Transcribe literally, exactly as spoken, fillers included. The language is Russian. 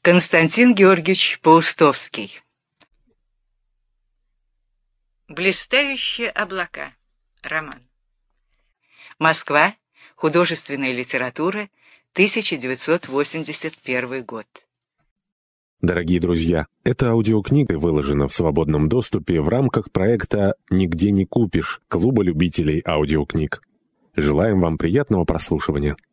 Константин Георгиевич Паустовский. Блистающие облака. Роман. Москва. Художественная литература. тысяча девятьсот восемьдесят первый год. Дорогие друзья, эта аудиокнига выложена в свободном доступе в рамках проекта «Нигде не купишь» Клуба любителей аудиокниг. Желаем вам приятного прослушивания.